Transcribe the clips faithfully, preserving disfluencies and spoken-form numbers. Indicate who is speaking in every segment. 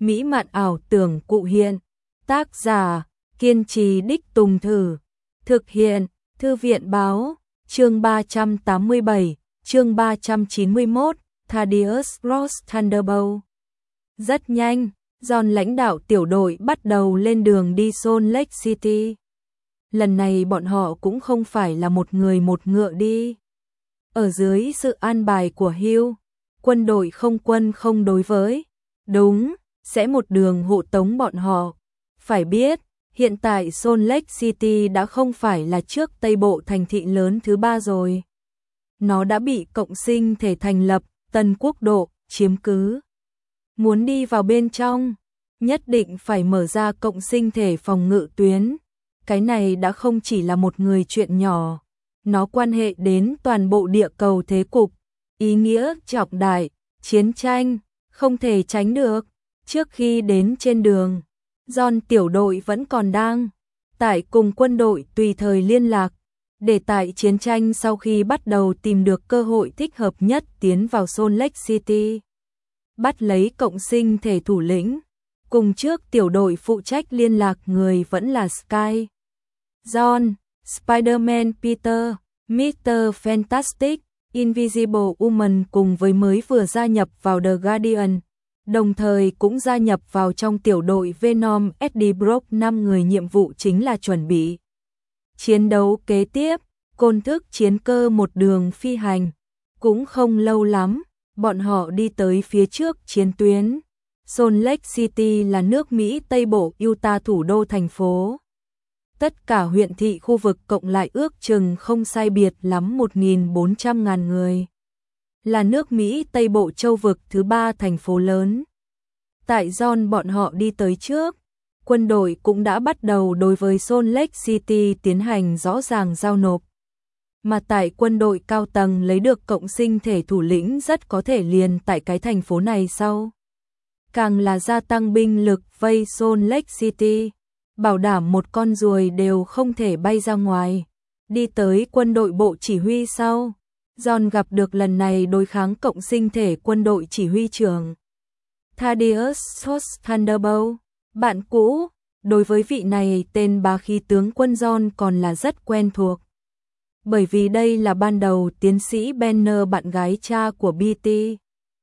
Speaker 1: mỹ mạn ảo tưởng cụ hiện. Tác giả, kiên trì đích tùng thử. Thực hiện, Thư viện báo, chương ba trăm tám mươi bảy, chương ba trăm chín mươi mốt, Thaddeus Ross Thunderbolt. Rất nhanh, John lãnh đạo tiểu đội bắt đầu lên đường đi Salt Lake City. Lần này bọn họ cũng không phải là một người một ngựa đi. Ở dưới sự an bài của Hugh, quân đội không quân không đối với. Đúng, sẽ một đường hộ tống bọn họ. Phải biết, hiện tại Salt Lake City đã không phải là trước Tây Bộ thành thị lớn thứ ba rồi. Nó đã bị cộng sinh thể thành lập, Tân Quốc độ, chiếm cứ. Muốn đi vào bên trong, nhất định phải mở ra cộng sinh thể phòng ngự tuyến. Cái này đã không chỉ là một người chuyện nhỏ. Nó quan hệ đến toàn bộ địa cầu thế cục. Ý nghĩa trọng đại, chiến tranh, không thể tránh được. Trước khi đến trên đường, John tiểu đội vẫn còn đang tại cùng quân đội tùy thời liên lạc, để tại chiến tranh sau khi bắt đầu tìm được cơ hội thích hợp nhất tiến vào Salt Lake City. Bắt lấy cộng sinh thể thủ lĩnh, cùng trước tiểu đội phụ trách liên lạc người vẫn là Sky, John, Spider-Man Peter, mít-tơ Fantastic, Invisible Woman cùng với mới vừa gia nhập vào The Guardian. Đồng thời cũng gia nhập vào trong tiểu đội Venom Eddie Brock. Năm người nhiệm vụ chính là chuẩn bị chiến đấu kế tiếp, côn thức chiến cơ một đường phi hành. Cũng không lâu lắm, bọn họ đi tới phía trước chiến tuyến. Salt Lake City là nước Mỹ Tây Bộ Utah thủ đô thành phố. Tất cả huyện thị khu vực cộng lại ước chừng không sai biệt lắm một nghìn bốn trăm ngàn người. Là nước Mỹ Tây Bộ châu vực thứ ba thành phố lớn. Tại John bọn họ đi tới trước, quân đội cũng đã bắt đầu đối với Salt Lake City tiến hành rõ ràng giao nộp. Mà tại quân đội cao tầng lấy được cộng sinh thể thủ lĩnh rất có thể liền tại cái thành phố này sau. Càng là gia tăng binh lực vây Salt Lake City, bảo đảm một con ruồi đều không thể bay ra ngoài. Đi tới quân đội bộ chỉ huy sau, John gặp được lần này đối kháng cộng sinh thể quân đội chỉ huy trưởng Thaddeus Ross Thunderbolt, bạn cũ. Đối với vị này tên bá khí tướng quân John còn là rất quen thuộc. Bởi vì đây là ban đầu tiến sĩ Banner bạn gái cha của bê tê.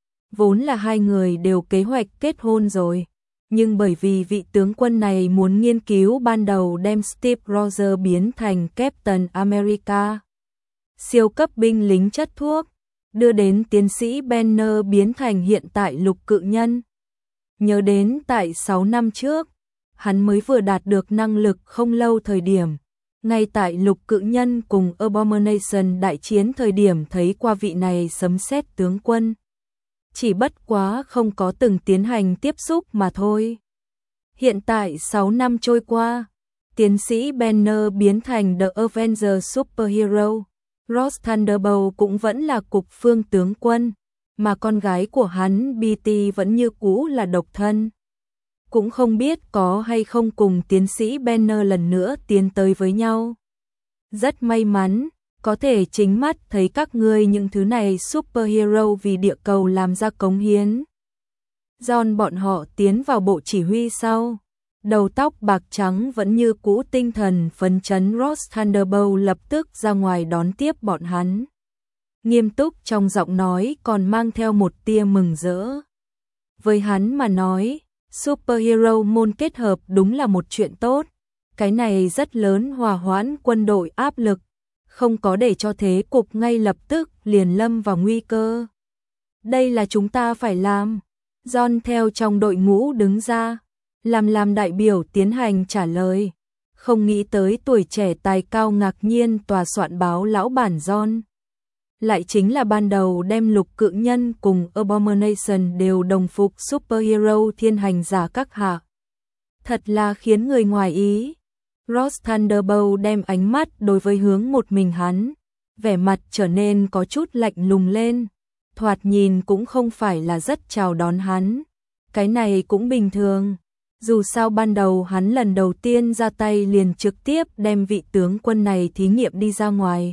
Speaker 1: Vốn là hai người đều kế hoạch kết hôn rồi. Nhưng bởi vì vị tướng quân này muốn nghiên cứu ban đầu đem Steve Rogers biến thành Captain America, siêu cấp binh lính chất thuốc, đưa đến tiến sĩ Banner biến thành hiện tại lục cự nhân. Nhớ đến tại sáu năm trước, hắn mới vừa đạt được năng lực không lâu thời điểm. Ngay tại lục cự nhân cùng Abomination đại chiến thời điểm thấy qua vị này sấm sét tướng quân. Chỉ bất quá không có từng tiến hành tiếp xúc mà thôi. Hiện tại sáu năm trôi qua, tiến sĩ Banner biến thành The Avenger Superhero. Ross Thunderbolt cũng vẫn là cục phương tướng quân, mà con gái của hắn bê tê vẫn như cũ là độc thân. Cũng không biết có hay không cùng tiến sĩ Banner lần nữa tiến tới với nhau. Rất may mắn, có thể chính mắt thấy các ngươi những thứ này superhero vì địa cầu làm ra cống hiến. John bọn họ tiến vào bộ chỉ huy sau. Đầu tóc bạc trắng vẫn như cũ tinh thần phấn chấn Ross Thunderbolt lập tức ra ngoài đón tiếp bọn hắn. Nghiêm túc trong giọng nói còn mang theo một tia mừng rỡ. Với hắn mà nói, superhero môn kết hợp đúng là một chuyện tốt. Cái này rất lớn hòa hoãn quân đội áp lực, không có để cho thế cục ngay lập tức liền lâm vào nguy cơ. Đây là chúng ta phải làm. John theo trong đội ngũ đứng ra, làm làm đại biểu tiến hành trả lời. Không nghĩ tới tuổi trẻ tài cao ngạc nhiên tòa soạn báo lão bản John. Lại chính là ban đầu đem lục cự nhân cùng Abomination đều đồng phục superhero thiên hành giả các hạ. Thật là khiến người ngoài ý. Ross Thunderbolt đem ánh mắt đối với hướng một mình hắn, vẻ mặt trở nên có chút lạnh lùng lên, thoạt nhìn cũng không phải là rất chào đón hắn. Cái này cũng bình thường, dù sao ban đầu hắn lần đầu tiên ra tay liền trực tiếp đem vị tướng quân này thí nghiệm đi ra ngoài.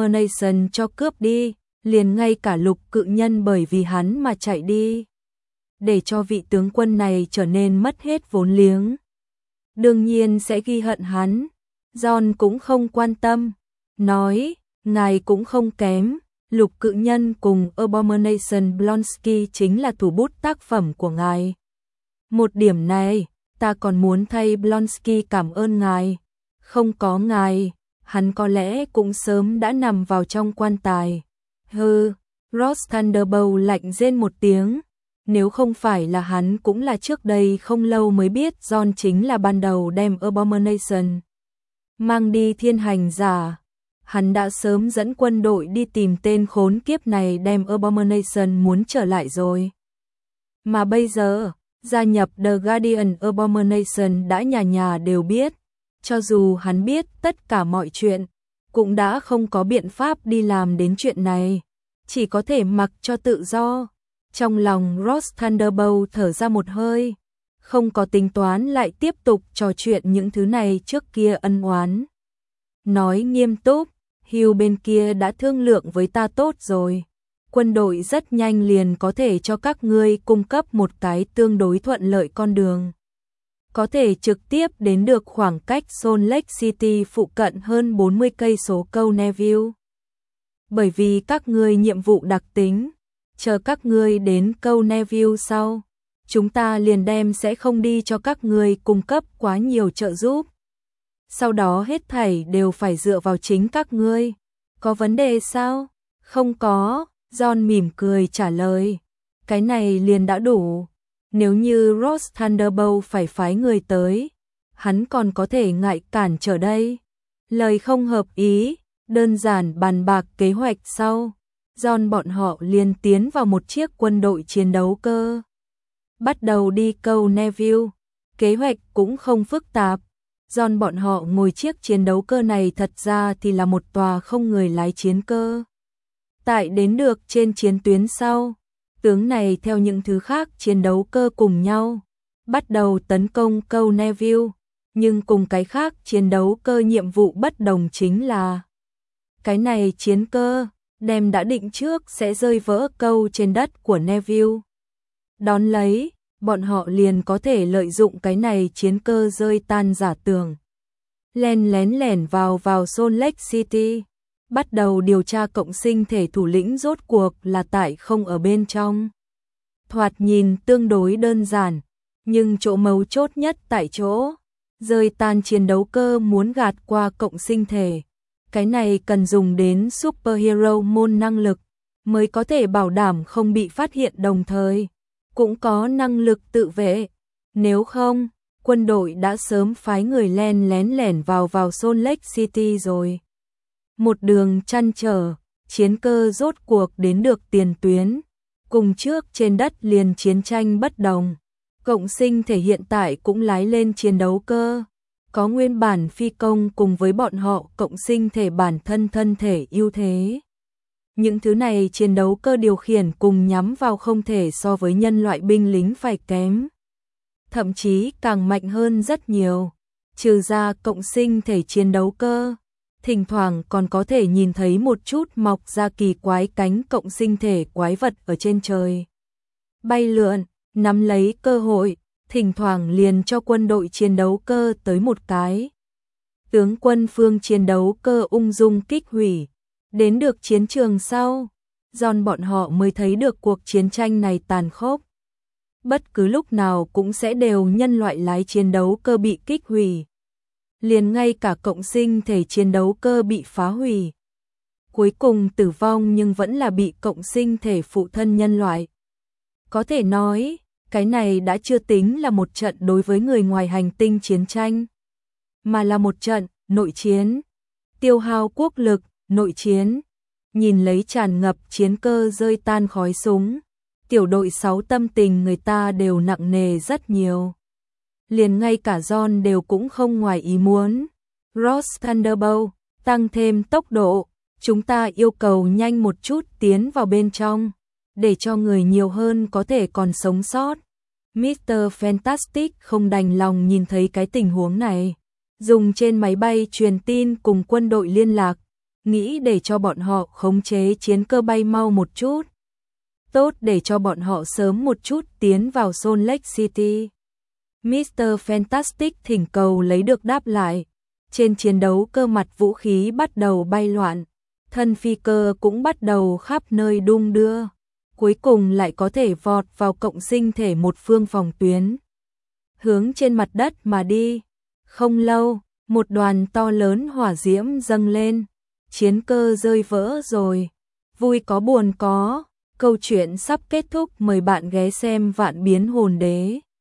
Speaker 1: Abomination cho cướp đi, liền ngay cả lục cự nhân bởi vì hắn mà chạy đi. để cho vị tướng quân này trở nên mất hết vốn liếng. Đương nhiên sẽ ghi hận hắn. John cũng không quan tâm, nói, ngài cũng không kém, Lục Cự Nhân cùng Abomination Blonsky chính là thủ bút tác phẩm của ngài. Một điểm này, ta còn muốn thay Blonsky cảm ơn ngài. Không có ngài, hắn có lẽ cũng sớm đã nằm vào trong quan tài. Hừ, Ross Thunderbolt lạnh rên một tiếng. Nếu không phải là hắn cũng là trước đây không lâu mới biết John chính là ban đầu đem Abomination mang đi thiên hành giả. Hắn đã sớm dẫn quân đội đi tìm tên khốn kiếp này đem Abomination muốn trở lại rồi. Mà bây giờ, gia nhập The Guardian Abomination đã nhà nhà đều biết. Cho dù hắn biết tất cả mọi chuyện, cũng đã không có biện pháp đi làm đến chuyện này. Chỉ có thể mặc cho tự do. Trong lòng Ross Thunderbolt thở ra một hơi. Không có tính toán lại tiếp tục trò chuyện những thứ này trước kia ân oán. Nói nghiêm túc, Hugh bên kia đã thương lượng với ta tốt rồi. Quân đội rất nhanh liền có thể cho các ngươi cung cấp một cái tương đối thuận lợi con đường. Có thể trực tiếp đến được khoảng cách Salt Lake City phụ cận hơn bốn mươi cây số câu Neville. Bởi vì các ngươi nhiệm vụ đặc tính, chờ các ngươi đến câu Neville sau, chúng ta liền đem sẽ không đi cho các ngươi cung cấp quá nhiều trợ giúp. Sau đó hết thảy đều phải dựa vào chính các ngươi. Có vấn đề sao? Không có, John mỉm cười trả lời. Cái này liền đã đủ. Nếu như Ross Thunderbolt phải phái người tới, hắn còn có thể ngại cản trở đây. Lời không hợp ý, đơn giản bàn bạc kế hoạch sau. John bọn họ liền tiến vào một chiếc quân đội chiến đấu cơ. Bắt đầu đi câu Neville. Kế hoạch cũng không phức tạp. John bọn họ ngồi chiếc chiến đấu cơ này thật ra thì là một tòa không người lái chiến cơ. Tại đến được trên chiến tuyến sau, tướng này theo những thứ khác chiến đấu cơ cùng nhau, bắt đầu tấn công câu Neville, nhưng cùng cái khác chiến đấu cơ nhiệm vụ bất đồng chính là cái này chiến cơ, đem đã định trước sẽ rơi vỡ câu trên đất của Neville. Đón lấy, bọn họ liền có thể lợi dụng cái này chiến cơ rơi tan giả tưởng. Len lén lẻn vào vào Salt Lake City, bắt đầu điều tra cộng sinh thể thủ lĩnh rốt cuộc là tại không ở bên trong. Thoạt nhìn tương đối đơn giản, nhưng chỗ mấu chốt nhất tại chỗ, rơi tan chiến đấu cơ muốn gạt qua cộng sinh thể. Cái này cần dùng đến superhero môn năng lực, mới có thể bảo đảm không bị phát hiện đồng thời, cũng có năng lực tự vệ. Nếu không, quân đội đã sớm phái người len lén lẻn vào vào Salt Lake City rồi. Một đường chăn trở, chiến cơ rốt cuộc đến được tiền tuyến. Cùng trước trên đất liền chiến tranh bất đồng. Cộng sinh thể hiện tại cũng lái lên chiến đấu cơ. Có nguyên bản phi công cùng với bọn họ cộng sinh thể bản thân thân thể ưu thế. Những thứ này chiến đấu cơ điều khiển cùng nhắm vào không thể so với nhân loại binh lính phải kém. Thậm chí càng mạnh hơn rất nhiều. Trừ ra cộng sinh thể chiến đấu cơ, thỉnh thoảng còn có thể nhìn thấy một chút mọc ra kỳ quái cánh cộng sinh thể quái vật ở trên trời. Bay lượn, nắm lấy cơ hội, thỉnh thoảng liền cho quân đội chiến đấu cơ tới một cái. Tướng quân phương chiến đấu cơ ung dung kích hủy. Đến được chiến trường sau, John bọn họ mới thấy được cuộc chiến tranh này tàn khốc. Bất cứ lúc nào cũng sẽ đều nhân loại lái chiến đấu cơ bị kích hủy. Liền ngay cả cộng sinh thể chiến đấu cơ bị phá hủy. Cuối cùng tử vong nhưng vẫn là bị cộng sinh thể phụ thân nhân loại. Có thể nói, cái này đã chưa tính là một trận đối với người ngoài hành tinh chiến tranh, mà là một trận nội chiến, tiêu hao quốc lực, nội chiến. Nhìn lấy tràn ngập chiến cơ rơi tan khói súng, tiểu đội sáu tâm tình người ta đều nặng nề rất nhiều. Liền ngay cả John đều cũng không ngoài ý muốn. Ross Thunderbolt, tăng thêm tốc độ, chúng ta yêu cầu nhanh một chút tiến vào bên trong, để cho người nhiều hơn có thể còn sống sót. mít tơ Fantastic không đành lòng nhìn thấy cái tình huống này, dùng trên máy bay truyền tin cùng quân đội liên lạc, nghĩ để cho bọn họ khống chế chiến cơ bay mau một chút. tốt để cho bọn họ sớm một chút tiến vào Salt Lake City. mít tơ Fantastic thỉnh cầu lấy được đáp lại. Trên chiến đấu cơ mặt vũ khí bắt đầu bay loạn, thân phi cơ cũng bắt đầu khắp nơi đung đưa. Cuối cùng lại có thể vọt vào cộng sinh thể một phương phòng tuyến, hướng trên mặt đất mà đi. Không lâu, một đoàn to lớn hỏa diễm dâng lên, chiến cơ rơi vỡ rồi. Vui có buồn có, câu chuyện sắp kết thúc, mời bạn ghé xem Vạn Biến Hồn Đế.